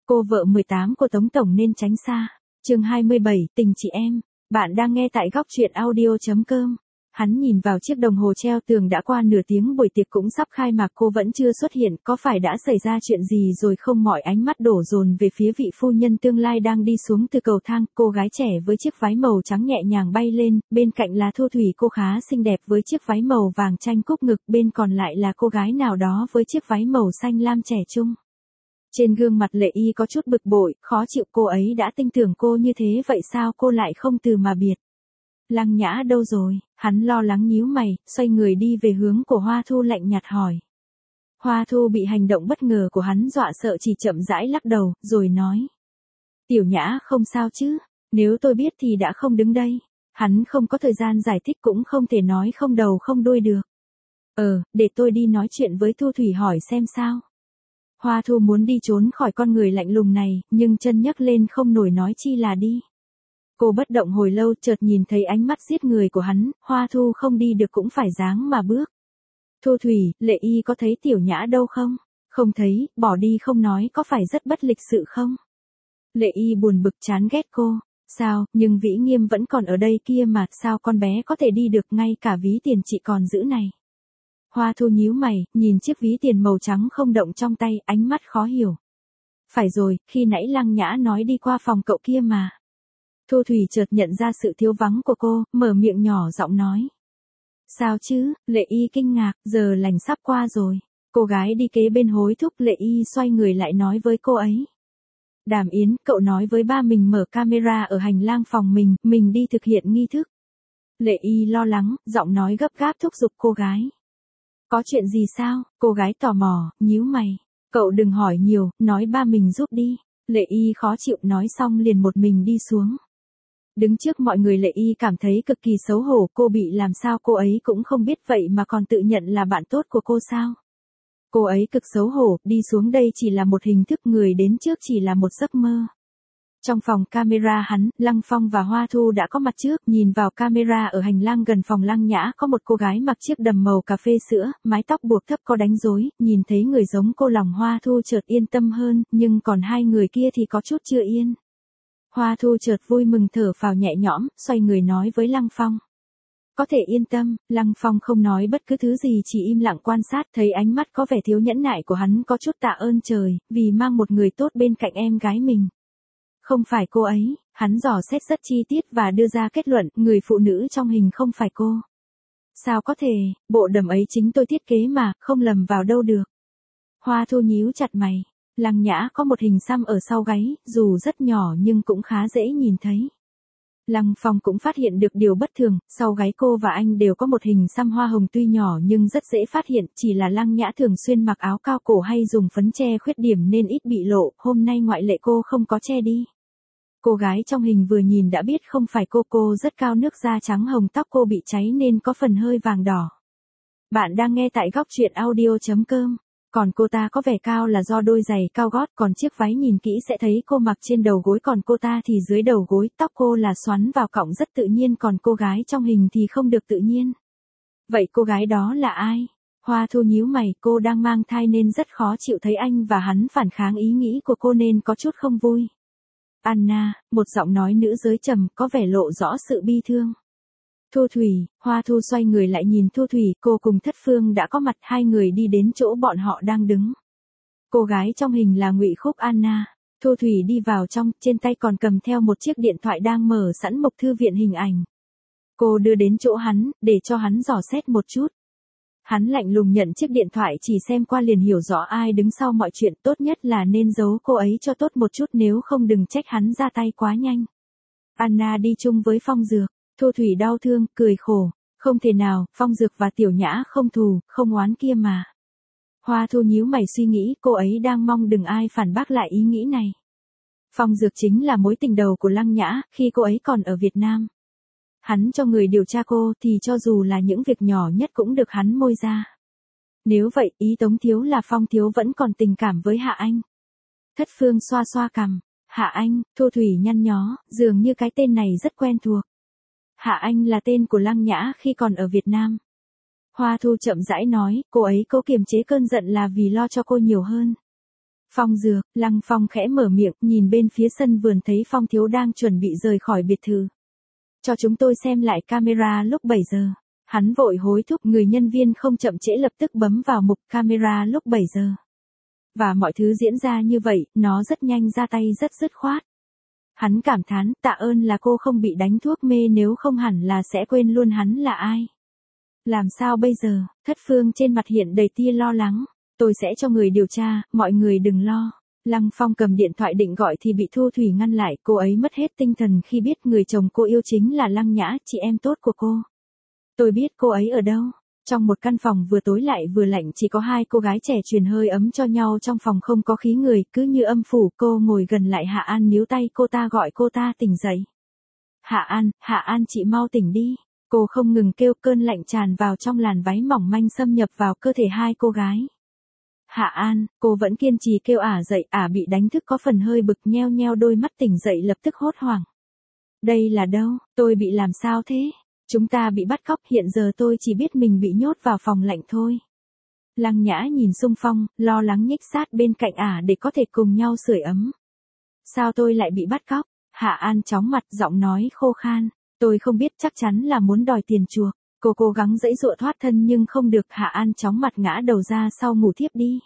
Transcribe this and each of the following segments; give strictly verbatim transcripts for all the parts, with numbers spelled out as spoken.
Cô vợ mười tám của Tống Tổng nên tránh xa. Chương hai mươi bảy, tình chị em. Bạn đang nghe tại góc truyện audio chấm com. Hắn nhìn vào chiếc đồng hồ treo tường, đã qua nửa tiếng buổi tiệc cũng sắp khai mạc, cô vẫn chưa xuất hiện, có phải đã xảy ra chuyện gì rồi không? Mọi ánh mắt đổ dồn về phía vị phu nhân tương lai đang đi xuống từ cầu thang, cô gái trẻ với chiếc váy màu trắng nhẹ nhàng bay lên, bên cạnh là Thu Thủy, cô khá xinh đẹp với chiếc váy màu vàng chanh cúc ngực, bên còn lại là cô gái nào đó với chiếc váy màu xanh lam trẻ trung. Trên gương mặt Lệ Y có chút bực bội, khó chịu, cô ấy đã tin tưởng cô như thế, vậy sao cô lại không từ mà biệt? Lăng Nhã đâu rồi? Hắn lo lắng nhíu mày, xoay người đi về hướng của Hoa Thu, lạnh nhạt hỏi. Hoa Thu bị hành động bất ngờ của hắn dọa sợ, chỉ chậm rãi lắc đầu, rồi nói. Tiểu Nhã không sao chứ? Nếu tôi biết thì đã không đứng đây. Hắn không có thời gian giải thích, cũng không thể nói không đầu không đuôi được. Ờ, để tôi đi nói chuyện với Thu Thủy hỏi xem sao. Hoa Thu muốn đi trốn khỏi con người lạnh lùng này, nhưng chân nhấc lên không nổi, nói chi là đi. Cô bất động hồi lâu, chợt nhìn thấy ánh mắt giết người của hắn, Hoa Thu không đi được cũng phải dáng mà bước. Thu Thủy, Lệ Y có thấy Tiểu Nhã đâu không? Không thấy, bỏ đi không nói, có phải rất bất lịch sự không? Lệ Y buồn bực chán ghét cô. Sao, nhưng Vĩ Nghiêm vẫn còn ở đây kia mà, sao con bé có thể đi được, ngay cả ví tiền chị còn giữ này. Hoa Thu nhíu mày, nhìn chiếc ví tiền màu trắng không động trong tay, ánh mắt khó hiểu. Phải rồi, khi nãy Lăng Nhã nói đi qua phòng cậu kia mà. Thu Thủy chợt nhận ra sự thiếu vắng của cô, mở miệng nhỏ giọng nói. Sao chứ? Lệ Y kinh ngạc, giờ lành sắp qua rồi. Cô gái đi kế bên hối thúc, Lệ Y xoay người lại nói với cô ấy. Đàm Yến, cậu nói với ba mình mở camera ở hành lang phòng mình, mình đi thực hiện nghi thức. Lệ Y lo lắng, giọng nói gấp gáp thúc giục cô gái. Có chuyện gì sao? Cô gái tò mò, nhíu mày. Cậu đừng hỏi nhiều, nói ba mình giúp đi. Lệ Y khó chịu, nói xong liền một mình đi xuống. Đứng trước mọi người, Lệ Y cảm thấy cực kỳ xấu hổ, cô bị làm sao cô ấy cũng không biết, vậy mà còn tự nhận là bạn tốt của cô sao? Cô ấy cực xấu hổ, đi xuống đây chỉ là một hình thức, người đến trước chỉ là một giấc mơ. Trong phòng camera, hắn, Lăng Phong và Hoa Thu đã có mặt trước, nhìn vào camera ở hành lang gần phòng Lăng Nhã, có một cô gái mặc chiếc đầm màu cà phê sữa, mái tóc buộc thấp có đánh rối, nhìn thấy người giống cô, lòng Hoa Thu chợt yên tâm hơn, nhưng còn hai người kia thì có chút chưa yên. Hoa Thu chợt vui mừng thở phào nhẹ nhõm, xoay người nói với Lăng Phong. Có thể yên tâm. Lăng Phong không nói bất cứ thứ gì, chỉ im lặng quan sát, thấy ánh mắt có vẻ thiếu nhẫn nại của hắn, có chút tạ ơn trời, vì mang một người tốt bên cạnh em gái mình. Không phải cô ấy, hắn dò xét rất chi tiết và đưa ra kết luận, người phụ nữ trong hình không phải cô. Sao có thể, bộ đầm ấy chính tôi thiết kế mà, không lầm vào đâu được. Hoa Thu nhíu chặt mày. Lăng Nhã có một hình xăm ở sau gáy, dù rất nhỏ nhưng cũng khá dễ nhìn thấy. Lăng Phong cũng phát hiện được điều bất thường, sau gáy cô và anh đều có một hình xăm hoa hồng, tuy nhỏ nhưng rất dễ phát hiện, chỉ là Lăng Nhã thường xuyên mặc áo cao cổ hay dùng phấn che khuyết điểm nên ít bị lộ, hôm nay ngoại lệ cô không có che đi. Cô gái trong hình vừa nhìn đã biết không phải cô, cô rất cao, nước da trắng hồng, tóc cô bị cháy nên có phần hơi vàng đỏ. Bạn đang nghe tại góc truyện audio chấm com. Còn cô ta có vẻ cao là do đôi giày cao gót, còn chiếc váy nhìn kỹ sẽ thấy cô mặc trên đầu gối, còn cô ta thì dưới đầu gối, tóc cô là xoắn vào cọng rất tự nhiên, còn cô gái trong hình thì không được tự nhiên. Vậy cô gái đó là ai? Hoa Thu nhíu mày, cô đang mang thai nên rất khó chịu, thấy anh và hắn phản kháng ý nghĩ của cô nên có chút không vui. Anna, một giọng nói nữ giới trầm, có vẻ lộ rõ sự bi thương. Thu Thủy, Hoa Thu xoay người lại nhìn Thu Thủy, cô cùng Thất Phương đã có mặt, hai người đi đến chỗ bọn họ đang đứng. Cô gái trong hình là Ngụy Khúc Anna. Thu Thủy đi vào trong, trên tay còn cầm theo một chiếc điện thoại đang mở sẵn mộc thư viện hình ảnh. Cô đưa đến chỗ hắn, để cho hắn dò xét một chút. Hắn lạnh lùng nhận chiếc điện thoại, chỉ xem qua liền hiểu rõ ai đứng sau mọi chuyện, tốt nhất là nên giấu cô ấy cho tốt một chút, nếu không đừng trách hắn ra tay quá nhanh. Anna đi chung với Phong Dược. Thu Thủy đau thương, cười khổ. Không thể nào, Phong Dược và Tiểu Nhã không thù, không oán kia mà. Hoa Thu nhíu mày suy nghĩ, cô ấy đang mong đừng ai phản bác lại ý nghĩ này. Phong Dược chính là mối tình đầu của Lăng Nhã, khi cô ấy còn ở Việt Nam. Hắn cho người điều tra cô, thì cho dù là những việc nhỏ nhất cũng được hắn môi ra. Nếu vậy, ý Tống Thiếu là Phong Thiếu vẫn còn tình cảm với Hạ Anh. Thất Phương xoa xoa cằm. Hạ Anh, Thu Thủy nhăn nhó, dường như cái tên này rất quen thuộc. Hạ Anh là tên của Lăng Nhã khi còn ở Việt Nam. Hoa Thu chậm rãi nói, cô ấy cố kiềm chế cơn giận là vì lo cho cô nhiều hơn. Phong Dược, Lăng Phong khẽ mở miệng, nhìn bên phía sân vườn thấy Phong thiếu đang chuẩn bị rời khỏi biệt thự. Cho chúng tôi xem lại camera lúc bảy giờ. Hắn vội hối thúc người nhân viên không chậm trễ lập tức bấm vào mục camera lúc bảy giờ. Và mọi thứ diễn ra như vậy, nó rất nhanh ra tay rất dứt khoát. Hắn cảm thán, tạ ơn là cô không bị đánh thuốc mê, nếu không hẳn là sẽ quên luôn hắn là ai. Làm sao bây giờ? Thất Phương trên mặt hiện đầy tia lo lắng. Tôi sẽ cho người điều tra, mọi người đừng lo. Lăng Phong cầm điện thoại định gọi thì bị Thu Thủy ngăn lại, cô ấy mất hết tinh thần khi biết người chồng cô yêu chính là Lăng Nhã, chị em tốt của cô. Tôi biết cô ấy ở đâu. Trong một căn phòng vừa tối lại vừa lạnh, chỉ có hai cô gái trẻ truyền hơi ấm cho nhau, trong phòng không có khí người, cứ như âm phủ. Cô ngồi gần lại Hạ An, níu tay cô ta gọi cô ta tỉnh dậy. Hạ An, Hạ An chị mau tỉnh đi. Cô không ngừng kêu, cơn lạnh tràn vào trong làn váy mỏng manh xâm nhập vào cơ thể hai cô gái. Hạ An, cô vẫn kiên trì kêu ả dậy, ả bị đánh thức có phần hơi bực, nheo nheo đôi mắt, tỉnh dậy lập tức hốt hoảng. Đây là đâu, tôi bị làm sao thế? Chúng ta bị bắt cóc, hiện giờ tôi chỉ biết mình bị nhốt vào phòng lạnh thôi. Lăng Nhã nhìn xung phong, lo lắng nhích sát bên cạnh ả để có thể cùng nhau sưởi ấm. Sao tôi lại bị bắt cóc? Hạ An chóng mặt, giọng nói khô khan. Tôi không biết, chắc chắn là muốn đòi tiền chuộc. Cô cố gắng giãy giụa thoát thân nhưng không được. Hạ An chóng mặt ngã đầu ra sau, ngủ thiếp đi.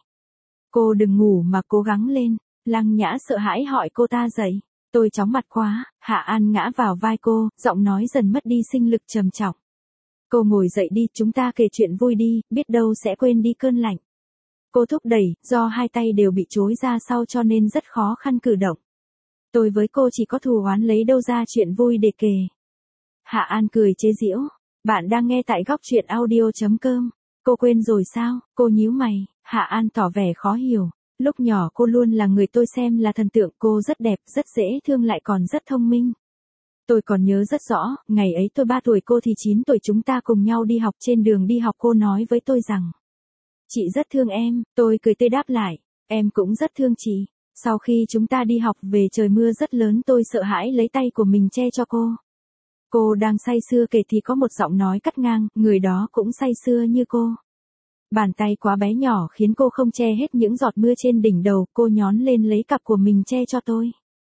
Cô đừng ngủ mà cố gắng lên. Lăng Nhã sợ hãi hỏi cô ta dậy. Tôi chóng mặt quá. Hạ An ngã vào vai cô, giọng nói dần mất đi sinh lực trầm trọng. Cô ngồi dậy đi, chúng ta kể chuyện vui đi, biết đâu sẽ quên đi cơn lạnh. Cô thúc đẩy, do hai tay đều bị chối ra sau cho nên rất khó khăn cử động. Tôi với cô chỉ có thù oán, lấy đâu ra chuyện vui để kể. Hạ An cười chế giễu. Bạn đang nghe tại góc truyện audio chấm com. Cô quên rồi sao? Cô nhíu mày. Hạ An tỏ vẻ khó hiểu. Lúc nhỏ cô luôn là người tôi xem là thần tượng, cô rất đẹp, rất dễ thương lại còn rất thông minh. Tôi còn nhớ rất rõ, ngày ấy tôi ba tuổi, cô thì chín tuổi, chúng ta cùng nhau đi học. Trên đường đi học cô nói với tôi rằng, chị rất thương em. Tôi cười tươi đáp lại, em cũng rất thương chị. Sau khi chúng ta đi học về, trời mưa rất lớn, tôi sợ hãi lấy tay của mình che cho cô. Cô đang say sưa kể thì có một giọng nói cắt ngang, người đó cũng say sưa như cô. Bàn tay quá bé nhỏ khiến cô không che hết những giọt mưa trên đỉnh đầu, cô nhón lên lấy cặp của mình che cho tôi.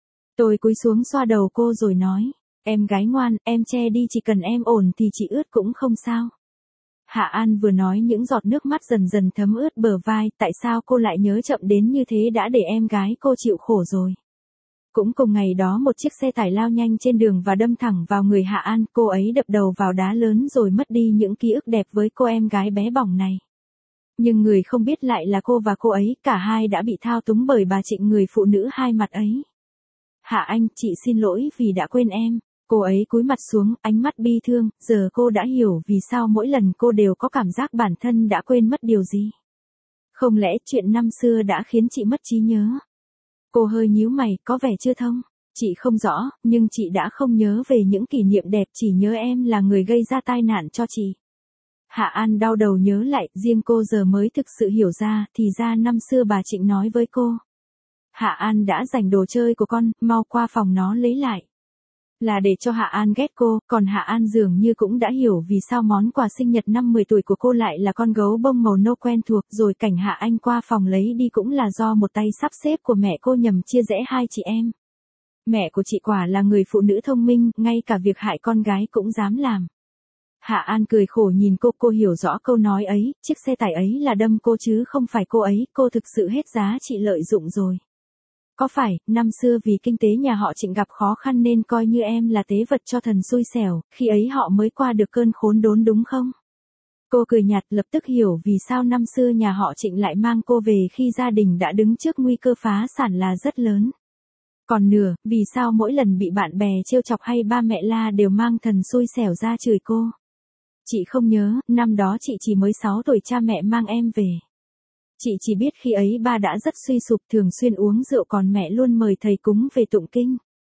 Tôi cúi xuống xoa đầu cô rồi nói, em gái ngoan, em che đi, chỉ cần em ổn thì chị ướt cũng không sao. Hạ An vừa nói những giọt nước mắt dần dần thấm ướt bờ vai, tại sao cô lại nhớ chậm đến như thế, đã để em gái cô chịu khổ rồi. Cũng cùng ngày đó, một chiếc xe tải lao nhanh trên đường và đâm thẳng vào người Hạ An, cô ấy đập đầu vào đá lớn rồi mất đi những ký ức đẹp với cô em gái bé bỏng này. Nhưng người không biết lại là cô và cô ấy, cả hai đã bị thao túng bởi bà Trịnh, người phụ nữ hai mặt ấy. Hạ Anh, chị xin lỗi vì đã quên em. Cô ấy cúi mặt xuống, ánh mắt bi thương, giờ cô đã hiểu vì sao mỗi lần cô đều có cảm giác bản thân đã quên mất điều gì. Không lẽ chuyện năm xưa đã khiến chị mất trí nhớ? Cô hơi nhíu mày, có vẻ chưa thông. Chị không rõ, nhưng chị đã không nhớ về những kỷ niệm đẹp, chỉ nhớ em là người gây ra tai nạn cho chị. Hạ An đau đầu nhớ lại, riêng cô giờ mới thực sự hiểu ra, thì ra năm xưa bà Trịnh nói với cô. Hạ An đã giành đồ chơi của con, mau qua phòng nó lấy lại. Là để cho Hạ An ghét cô, còn Hạ An dường như cũng đã hiểu vì sao món quà sinh nhật năm mười tuổi của cô lại là con gấu bông màu nâu quen thuộc, rồi cảnh Hạ Anh qua phòng lấy đi cũng là do một tay sắp xếp của mẹ cô nhằm chia rẽ hai chị em. Mẹ của chị quả là người phụ nữ thông minh, ngay cả việc hại con gái cũng dám làm. Hạ An cười khổ nhìn cô, cô hiểu rõ câu nói ấy, chiếc xe tải ấy là đâm cô chứ không phải cô ấy, cô thực sự hết giá trị lợi dụng rồi. Có phải, năm xưa vì kinh tế nhà họ Trịnh gặp khó khăn nên coi như em là tế vật cho thần xui xẻo, khi ấy họ mới qua được cơn khốn đốn đúng không? Cô cười nhạt, lập tức hiểu vì sao năm xưa nhà họ Trịnh lại mang cô về khi gia đình đã đứng trước nguy cơ phá sản là rất lớn. Còn nửa, vì sao mỗi lần bị bạn bè trêu chọc hay ba mẹ la đều mang thần xui xẻo ra chửi cô. Chị không nhớ, năm đó chị chỉ mới sáu tuổi, cha mẹ mang em về. Chị chỉ biết khi ấy ba đã rất suy sụp, thường xuyên uống rượu, còn mẹ luôn mời thầy cúng về tụng kinh.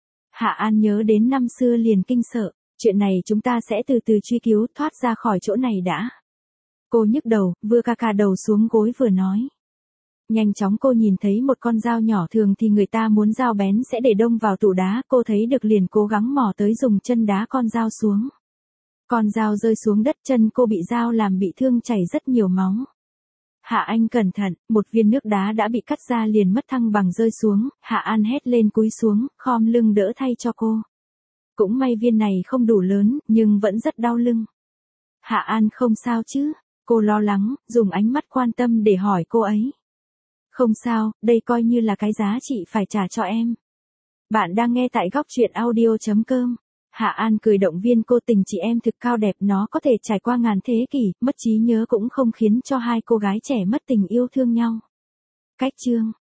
Hạ An nhớ đến năm xưa liền kinh sợ, chuyện này chúng ta sẽ từ từ truy cứu, thoát ra khỏi chỗ này đã. Cô nhức đầu, vừa cà cà đầu xuống gối vừa nói. Nhanh chóng cô nhìn thấy một con dao nhỏ, thường thì người ta muốn dao bén sẽ để đông vào tủ đá, cô thấy được liền cố gắng mò tới dùng chân đá con dao xuống. Con dao rơi xuống đất, chân cô bị dao làm bị thương, chảy rất nhiều máu. Hạ Anh cẩn thận, một viên nước đá đã bị cắt ra liền mất thăng bằng rơi xuống, Hạ An hét lên cúi xuống, khom lưng đỡ thay cho cô. Cũng may viên này không đủ lớn, nhưng vẫn rất đau lưng. Hạ An không sao chứ? Cô lo lắng, dùng ánh mắt quan tâm để hỏi cô ấy. Không sao, đây coi như là cái giá trị phải trả cho em. Bạn đang nghe tại góc truyện audio.com. Hạ An cười động viên cô, tình chị em thực cao đẹp, nó có thể trải qua ngàn thế kỷ, mất trí nhớ cũng không khiến cho hai cô gái trẻ mất tình yêu thương nhau. Cách chương